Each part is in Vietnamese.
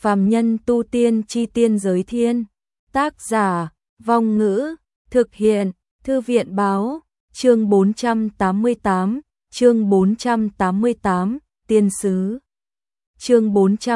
Phàm nhân tu tiên chi tiên giới thiên. Tác giả, Vong Ngữ, thực hiện, Thư viện báo, chương 488, chương 488, tiên sứ. Chương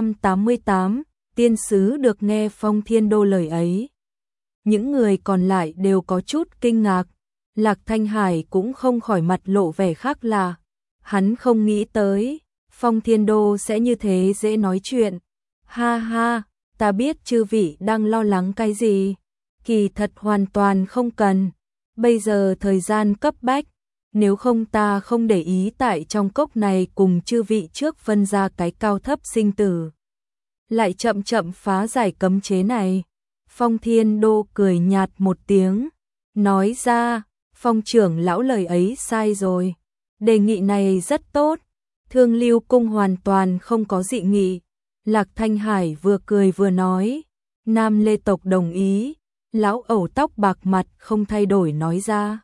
488, tiên sứ được nghe Phong Thiên Đô lời ấy. Những người còn lại đều có chút kinh ngạc, Lạc Thanh Hải cũng không khỏi mặt lộ vẻ khác lạ. Hắn không nghĩ tới, Phong Thiên Đô sẽ như thế dễ nói chuyện. Ha ha, ta biết chư vị đang lo lắng cái gì, kỳ thật hoàn toàn không cần. Bây giờ thời gian cấp bách, nếu không ta không để ý tại trong cốc này cùng chư vị trước phân ra cái cao thấp sinh tử. Lại chậm chậm phá giải cấm chế này. Phong Thiên Đô cười nhạt một tiếng, nói ra, Phong trưởng lão lời ấy sai rồi. Đề nghị này rất tốt, Thương Lưu Cung hoàn toàn không có dị nghị. Lạc Thanh Hải vừa cười vừa nói, Nam Lê tộc đồng ý. Lão ẩu tóc bạc mặt không thay đổi nói ra.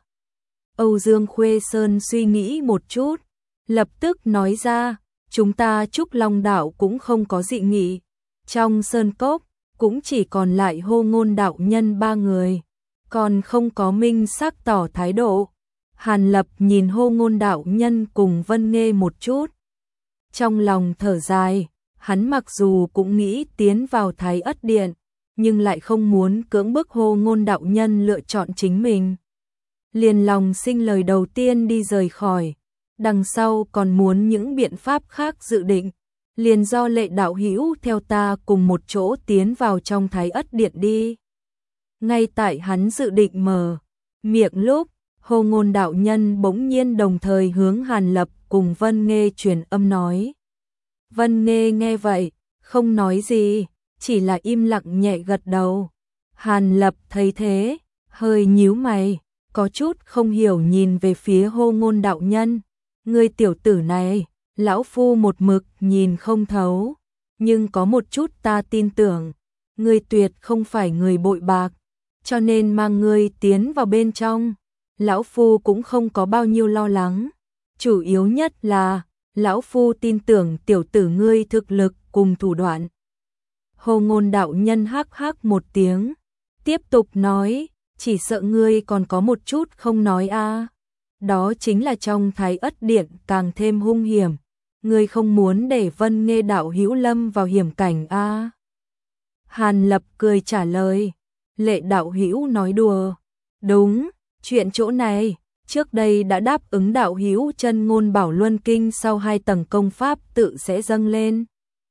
Âu Dương Khuê Sơn suy nghĩ một chút, lập tức nói ra, chúng ta Trúc Long đạo cũng không có dị nghị. Trong sơn cốc, cũng chỉ còn lại Hô Ngôn đạo nhân 3 người, còn không có minh xác tỏ thái độ. Hàn Lập nhìn Hô Ngôn đạo nhân cùng Vân Nghê một chút. Trong lòng thở dài, hắn mặc dù cũng nghĩ tiến vào Thái Ất Điện, nhưng lại không muốn cưỡng bức Hô Ngôn đạo nhân lựa chọn chính mình. Liền lòng sinh lời đầu tiên đi rời khỏi, đằng sau còn muốn những biện pháp khác dự định. Liền do Lệ đạo hữu theo ta cùng một chỗ tiến vào trong Thái Ất Điện đi. Ngay tại hắn dự định mở miệng lúc, Hô Ngôn đạo nhân bỗng nhiên đồng thời hướng Hàn Lập cùng Vân Nghê truyền âm nói. Vân Nghê nghe vậy, không nói gì, chỉ là im lặng nhẹ gật đầu. Hàn Lập thấy thế, hơi nhíu mày, có chút không hiểu nhìn về phía Hô Ngôn đạo nhân. Ngươi tiểu tử này, lão phu một mực nhìn không thấu, nhưng có một chút ta tin tưởng, ngươi tuyệt không phải người bội bạc, cho nên mang ngươi tiến vào bên trong. Lão phu cũng không có bao nhiêu lo lắng, chủ yếu nhất là lão phu tin tưởng tiểu tử ngươi thực lực cùng thủ đoạn. Hô Ngôn đạo nhân hắc hắc một tiếng, tiếp tục nói, chỉ sợ ngươi còn có một chút không nói a. Đó chính là trong Thái Ất Điện càng thêm hung hiểm, ngươi không muốn để Vân Nghê đạo hữu lâm vào hiểm cảnh a. Hàn Lập cười trả lời, Lệ đạo hữu nói đùa. Đúng, chuyện chỗ này, trước đây đã đáp ứng đạo hữu chân ngôn bảo luân kinh sau 2 tầng công pháp tự sẽ dâng lên.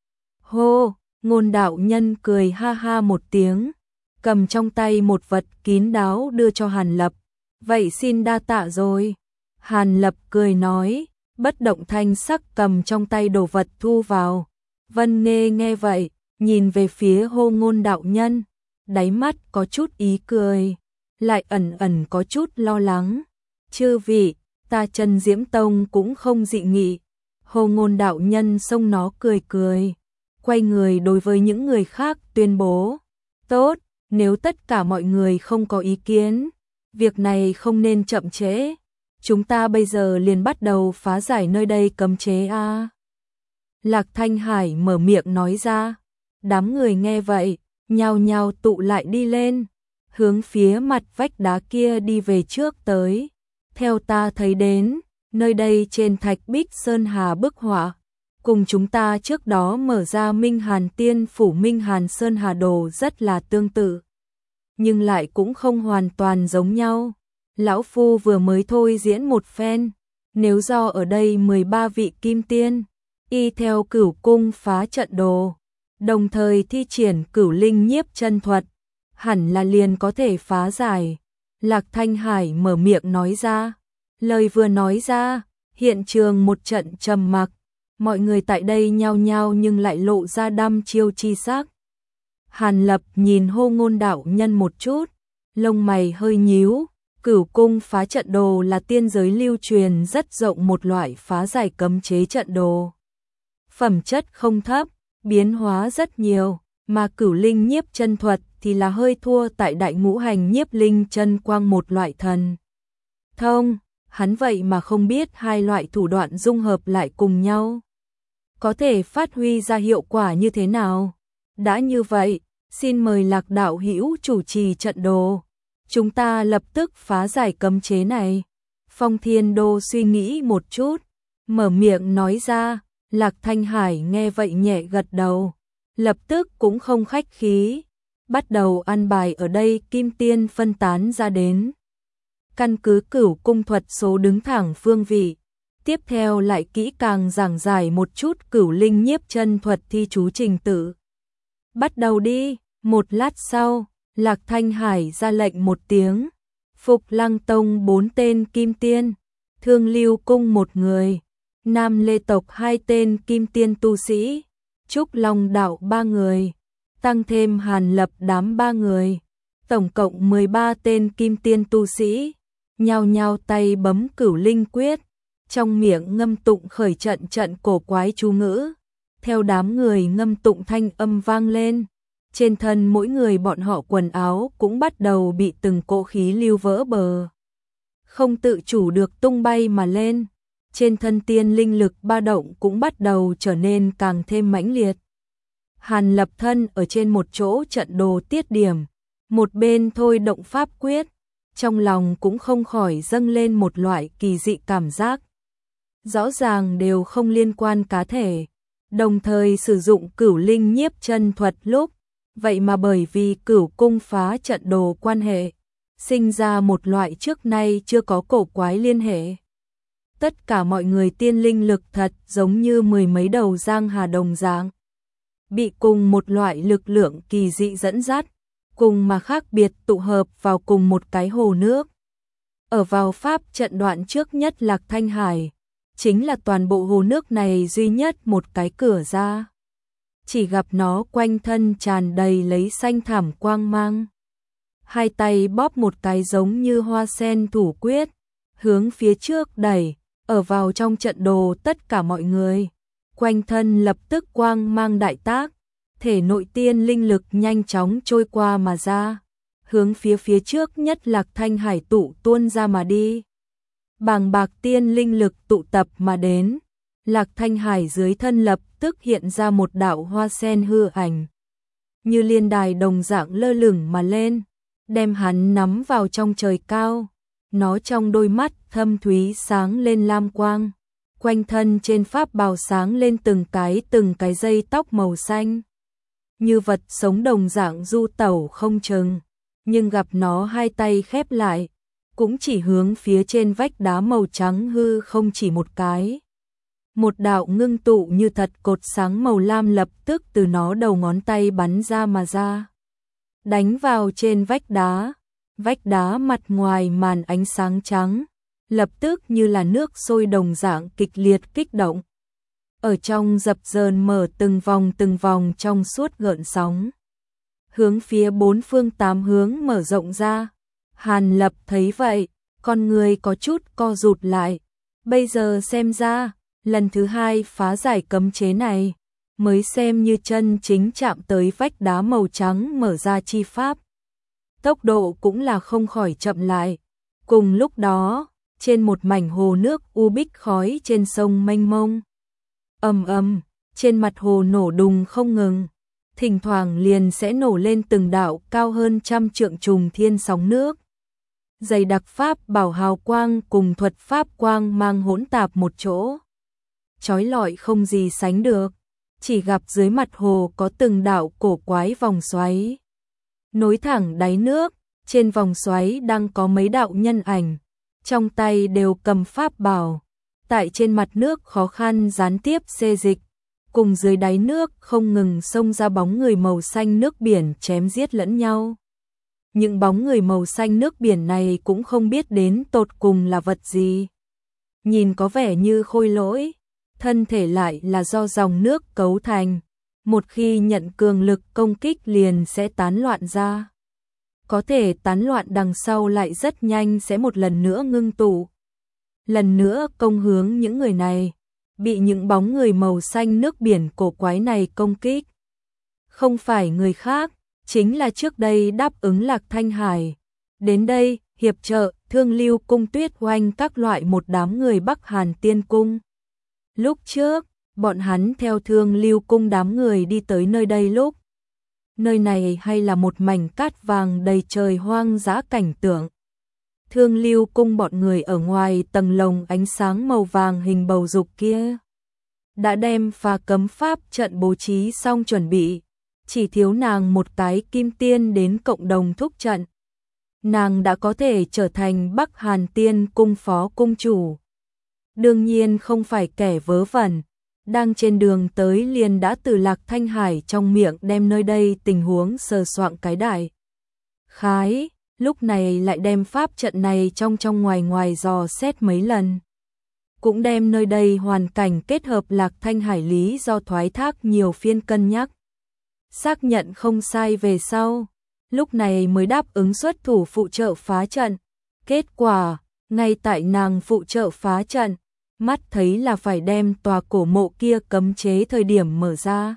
Hô, Ngôn đạo nhân cười ha ha một tiếng, cầm trong tay một vật kín đáo đưa cho Hàn Lập. Vậy xin đa tạ rồi. Hàn Lập cười nói, bất động thanh sắc cầm trong tay đồ vật thu vào. Vân Nghê nghe vậy, nhìn về phía Hô Ngôn đạo nhân, đáy mắt có chút ý cười, lại ẩn ẩn có chút lo lắng. Chư vị, ta Chân Diễm Tông cũng không dị nghị. Hô Ngôn đạo nhân xông nó cười cười, quay người đối với những người khác tuyên bố, tốt, nếu tất cả mọi người không có ý kiến, việc này không nên chậm trễ. Chúng ta bây giờ liền bắt đầu phá giải nơi đây cấm chế a. Lạc Thanh Hải mở miệng nói ra, đám người nghe vậy, nhao nhao tụ lại đi lên, hướng phía mặt vách đá kia đi về trước tới. Theo ta thấy đến, nơi đây trên thạch bích sơn hà bức họa, cùng chúng ta trước đó mở ra Minh Hàn Tiên phủ Minh Hàn Sơn Hà Đồ rất là tương tự, nhưng lại cũng không hoàn toàn giống nhau. Lão phu vừa mới thôi diễn một phen, nếu do ở đây 13 vị kim tiên, y theo Cửu Cung phá trận đồ, đồng thời thi triển Cửu Linh nhiếp chân thuật, hẳn là liền có thể phá giải. Lạc Thanh Hải mở miệng nói ra, lời vừa nói ra, hiện trường một trận trầm mặc, mọi người tại đây nhao nhao nhưng lại lộ ra đăm chiêu chi sắc. Hàn Lập nhìn Hô Ngôn đạo nhân một chút, lông mày hơi nhíu. Cửu Cung phá trận đồ là tiên giới lưu truyền rất rộng một loại phá giải cấm chế trận đồ. Phẩm chất không thấp, biến hóa rất nhiều, mà Cửu Linh nhiếp chân thuật thì là hơi thua tại Đại Ngũ Hành nhiếp linh chân quang một loại thần thông. Hắn vậy mà không biết hai loại thủ đoạn dung hợp lại cùng nhau, có thể phát huy ra hiệu quả như thế nào. Đã như vậy, xin mời Lạc đạo hữu chủ trì trận đồ. Chúng ta lập tức phá giải cấm chế này. Phong Thiên Đô suy nghĩ một chút, mở miệng nói ra. Lạc Thanh Hải nghe vậy nhẹ gật đầu, lập tức cũng không khách khí, bắt đầu ăn bài ở đây kim tiên phân tán ra đến. Căn cứ Cửu cung thuật số đứng thẳng phương vị, tiếp theo lại kỹ càng giảng giải một chút Cửu linh nhiếp chân thuật thi chú trình tự. Bắt đầu đi. Một lát sau, Lạc Thanh Hải ra lệnh một tiếng, Phục Lăng Tông 4 tên kim tiên, Thương Lưu cung 1 người, Nam Lê tộc 2 tên kim tiên tu sĩ, Trúc Long đạo 3 người, tăng thêm Hàn Lập đám 3 người, tổng cộng 13 tên kim tiên tu sĩ, nhao nhao tay bấm Cửu linh quyết, trong miệng ngâm tụng khởi trận trận cổ quái chú ngữ, theo đám người ngâm tụng thanh âm vang lên. Trên thân mỗi người bọn họ quần áo cũng bắt đầu bị từng cỗ khí lưu vỡ bờ. Không tự chủ được tung bay mà lên. Trên thân tiên linh lực ba động cũng bắt đầu trở nên càng thêm mãnh liệt. Hàn Lập thân ở trên một chỗ trận đồ tiết điểm. Một bên thôi động pháp quyết. Trong lòng cũng không khỏi dâng lên một loại kỳ dị cảm giác. Rõ ràng đều không liên quan cá thể. Đồng thời sử dụng Cửu linh nhiếp chân thuật lúc. Vậy mà bởi vì Cửu cung phá trận đồ quan hệ, sinh ra một loại trước nay chưa có cổ quái liên hệ. Tất cả mọi người tiên linh lực thật giống như mười mấy đầu giang hà đồng dạng, bị cùng một loại lực lượng kỳ dị dẫn dắt, cùng mà khác biệt tụ hợp vào cùng một cái hồ nước. Ở vào pháp trận đoạn trước nhất Lạc Thanh Hải, chính là toàn bộ hồ nước này duy nhất một cái cửa ra. Chỉ gặp nó quanh thân tràn đầy lấy xanh thảm quang mang. Hai tay bóp một cái giống như hoa sen thủ quyết, hướng phía trước đẩy, ở vào trong trận đồ tất cả mọi người. Quanh thân lập tức quang mang đại tác, thể nội tiên linh lực nhanh chóng trôi qua mà ra, hướng phía trước nhất Lạc Thanh Hải tụ tuôn ra mà đi. Bàng bạc tiên linh lực tụ tập mà đến. Lạc Thanh Hải dưới thân lập tức hiện ra một đạo hoa sen hư ảnh, như liên đài đồng dạng lơ lửng mà lên, đem hắn nắm vào trong trời cao. Nó trong đôi mắt thâm thúy sáng lên lam quang, quanh thân trên pháp bào sáng lên từng cái dây tóc màu xanh, như vật sống đồng dạng du tẩu không chừng. Nhưng gặp nó hai tay khép lại, cũng chỉ hướng phía trên vách đá màu trắng hư không chỉ một cái. Một đạo ngưng tụ như thật cột sáng màu lam lập tức từ nó đầu ngón tay bắn ra mà ra, đánh vào trên vách đá mặt ngoài màn ánh sáng trắng, lập tức như là nước sôi đồng dạng kịch liệt kích động. Ở trong dập dờn mở từng vòng trong suốt gợn sóng, hướng phía bốn phương tám hướng mở rộng ra. Hàn Lập thấy vậy, con người có chút co rụt lại, bây giờ xem ra, lần thứ hai phá giải cấm chế này, mới xem như chân chính chạm tới vách đá màu trắng mở ra chi pháp. Tốc độ cũng là không khỏi chậm lại. Cùng lúc đó, trên một mảnh hồ nước u bích khói trên sông mênh mông, ầm ầm, trên mặt hồ nổ đùng không ngừng, thỉnh thoảng liền sẽ nổ lên từng đạo cao hơn 100 trượng trùng thiên sóng nước. Dày đặc pháp bảo hào quang cùng thuật pháp quang mang hỗn tạp một chỗ, chói lọi không gì sánh được. Chỉ gặp dưới mặt hồ có từng đạo cổ quái vòng xoáy nối thẳng đáy nước, trên vòng xoáy đang có mấy đạo nhân ảnh, trong tay đều cầm pháp bảo, tại trên mặt nước khó khăn gián tiếp xê dịch, cùng dưới đáy nước không ngừng xông ra bóng người màu xanh nước biển chém giết lẫn nhau. Những bóng người màu xanh nước biển này cũng không biết đến tột cùng là vật gì, nhìn có vẻ như khôi lỗi, thân thể lại là do dòng nước cấu thành, một khi nhận cường lực công kích liền sẽ tán loạn ra. Có thể tán loạn đằng sau lại rất nhanh sẽ một lần nữa ngưng tụ, lần nữa công hướng những người này, bị những bóng người màu xanh nước biển cổ quái này công kích. Không phải người khác, chính là trước đây đáp ứng Lạc Thanh Hải, đến đây hiệp trợ Thương Lưu cung Tuyết Oanh các loại một đám người Bắc Hàn Tiên cung. Lúc trước, bọn hắn theo Thương Lưu cung đám người đi tới nơi đây lúc, nơi này hay là một mảnh cát vàng đầy trời hoang dã cảnh tượng. Thương Lưu cung bọn người ở ngoài tầng lồng ánh sáng màu vàng hình bầu dục kia đã đem phá cấm pháp trận bố trí xong chuẩn bị, chỉ thiếu nàng một cái kim tiên đến cộng đồng thúc trận. Nàng đã có thể trở thành Bắc Hàn Tiên cung phó cung chủ. Đương nhiên không phải kẻ vớ vẩn, đang trên đường tới liền đã từ Lạc Thanh Hải trong miệng đem nơi đây tình huống sờ soạng cái đại khái, lúc này lại đem pháp trận này trong ngoài ngoài dò xét mấy lần. Cũng đem nơi đây hoàn cảnh kết hợp Lạc Thanh Hải lý do thoái thác nhiều phiên cân nhắc. Xác nhận không sai về sau, lúc này mới đáp ứng xuất thủ phụ trợ phá trận. Kết quả, ngay tại nàng phụ trợ phá trận, mắt thấy là phải đem tòa cổ mộ kia cấm chế thời điểm mở ra.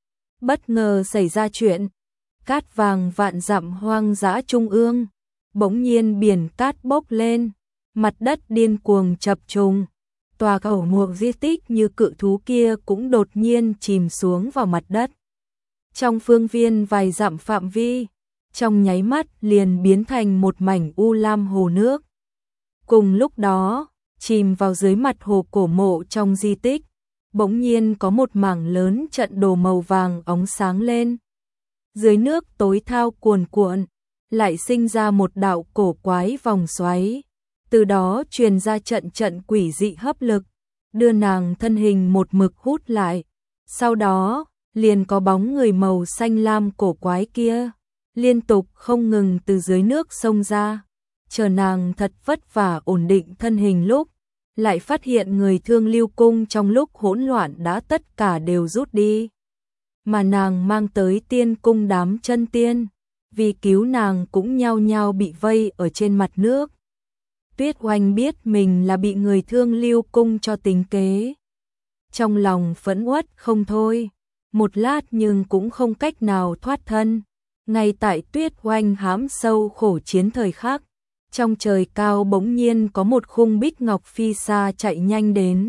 Bất ngờ xảy ra chuyện, cát vàng vạn dặm hoang dã trung ương, bỗng nhiên biển cát bốc lên, mặt đất điên cuồng chập trùng. Tòa cổ mộ di tích như cự thú kia cũng đột nhiên chìm xuống vào mặt đất. Trong phương viên vài dặm phạm vi, trong nháy mắt liền biến thành một mảnh u lam hồ nước. Cùng lúc đó, chìm vào dưới mặt hồ cổ mộ trong di tích, bỗng nhiên có một mảng lớn trận đồ màu vàng óng sáng lên. Dưới nước tối thao cuồn cuộn, lại sinh ra một đạo cổ quái vòng xoáy, từ đó truyền ra trận trận quỷ dị hấp lực, đưa nàng thân hình một mực hút lại. Sau đó, liền có bóng người màu xanh lam cổ quái kia, liên tục không ngừng từ dưới nước xông ra, chờ nàng thật vất vả ổn định thân hình lúc, lại phát hiện người Thương Lưu cung trong lúc hỗn loạn đã tất cả đều rút đi. Mà nàng mang tới tiên cung đám chân tiên, vì cứu nàng cũng nhao nhao bị vây ở trên mặt nước. Tuyết Oanh biết mình là bị người Thương Lưu cung cho tính kế. Trong lòng phẫn uất không thôi, một lát nhưng cũng không cách nào thoát thân. Ngay tại Tuyết Oanh hãm sâu khổ chiến thời khắc, trong trời cao bỗng nhiên có một khung bích ngọc phi xa chạy nhanh đến.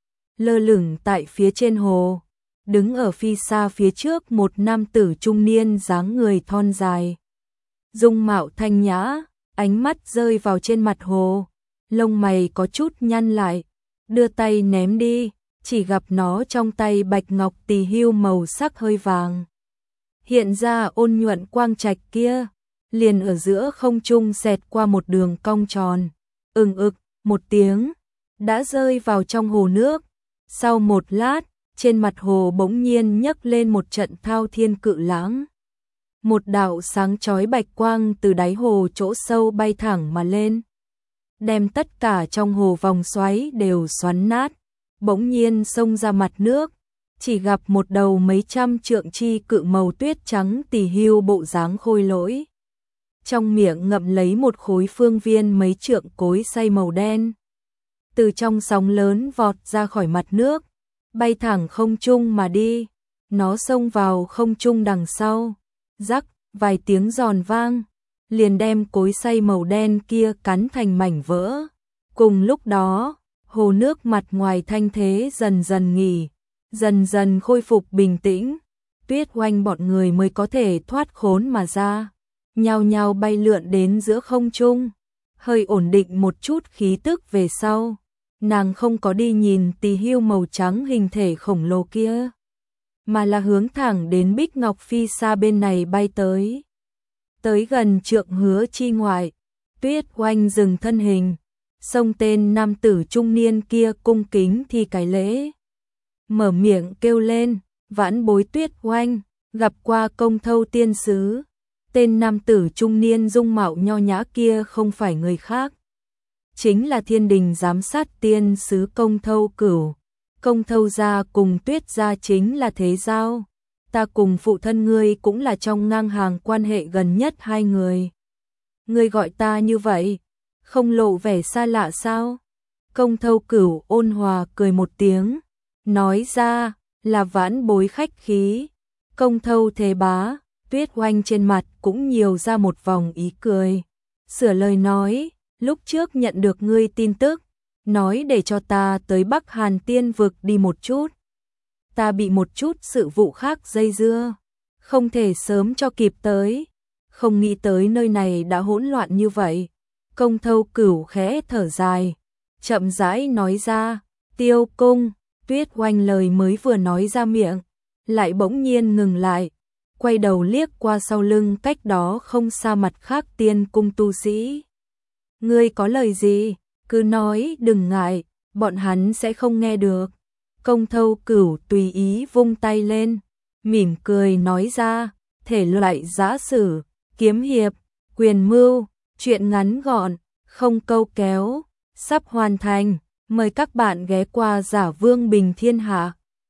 Lơ lửng tại phía trên hồ, đứng ở phi xa phía trước một nam tử trung niên dáng người thon dài. Dung mạo thanh nhã, ánh mắt rơi vào trên mặt hồ, lông mày có chút nhăn lại, đưa tay ném đi, chỉ gặp nó trong tay bạch ngọc tỳ hưu màu sắc hơi vàng. Hiện ra ôn nhuận quang trạch kia, liền ở giữa không trung xẹt qua một đường cong tròn, ực một tiếng, đã rơi vào trong hồ nước. Sau một lát, trên mặt hồ bỗng nhiên nhấc lên một trận thao thiên cự lãng. Một đạo sáng chói bạch quang từ đáy hồ chỗ sâu bay thẳng mà lên, đem tất cả trong hồ vòng xoáy đều xoắn nát, bỗng nhiên xông ra mặt nước, chỉ gặp một đầu mấy trăm trượng chi cự màu tuyết trắng tỳ hưu bộ dáng khôi lỗi. Trong miệng ngậm lấy một khối phương viên mấy trượng cối xay màu đen. Từ trong sóng lớn vọt ra khỏi mặt nước, bay thẳng không trung mà đi. Nó xông vào không trung đằng sau, rắc, vài tiếng giòn vang, liền đem cối xay màu đen kia cắn thành mảnh vỡ. Cùng lúc đó, hồ nước mặt ngoài thanh thế dần dần nghỉ, dần dần khôi phục bình tĩnh. Tuyết Oanh bọn người mới có thể thoát khốn mà ra, nhao nhao bay lượn đến giữa không trung, hơi ổn định một chút khí tức về sau. Nàng không có đi nhìn tỳ hưu màu trắng hình thể khổng lồ kia, mà là hướng thẳng đến Bích Ngọc Phi xa bên này bay tới. Tới gần trượng hứa chi ngoại, Tuyết Oanh dừng thân hình, xông tên nam tử trung niên kia cung kính thi cái lễ. Mở miệng kêu lên, vãn bối Tuyết Oanh, gặp qua Công Thâu tiên sứ. Tên nam tử trung niên dung mạo nho nhã kia không phải người khác, chính là Thiên Đình giám sát tiên sứ Công Thâu Cửu. Công Thâu gia cùng Tuyết gia chính là thế giao, ta cùng phụ thân ngươi cũng là trong ngang hàng quan hệ gần nhất hai người. Ngươi gọi ta như vậy, không lộ vẻ xa lạ sao? Công Thâu Cửu ôn hòa cười một tiếng, nói ra là vãn bối khách khí. Công Thâu thế bá. Tuyết Oanh trên mặt cũng nhiều ra một vòng ý cười, sửa lời nói, lúc trước nhận được ngươi tin tức, nói để cho ta tới Bắc Hàn Tiên vực đi một chút. Ta bị một chút sự vụ khác dây dưa, không thể sớm cho kịp tới. Không nghĩ tới nơi này đã hỗn loạn như vậy. Công Thâu Cửu khẽ thở dài, chậm rãi nói ra, Tiêu cung. Tuyết Oanh lời mới vừa nói ra miệng, lại bỗng nhiên ngừng lại, quay đầu liếc qua sau lưng cách đó không xa mặt khác tiên cung tu sĩ. Ngươi có lời gì, cứ nói đừng ngại, bọn hắn sẽ không nghe được. Công Thâu Cửu tùy ý vung tay lên, mỉm cười nói ra, thể loại giã sử, kiếm hiệp, quyền mưu, chuyện ngắn gọn, không câu kéo, sắp hoàn thành, mời các bạn ghé qua Giả Vương Bình Thiên Hạ.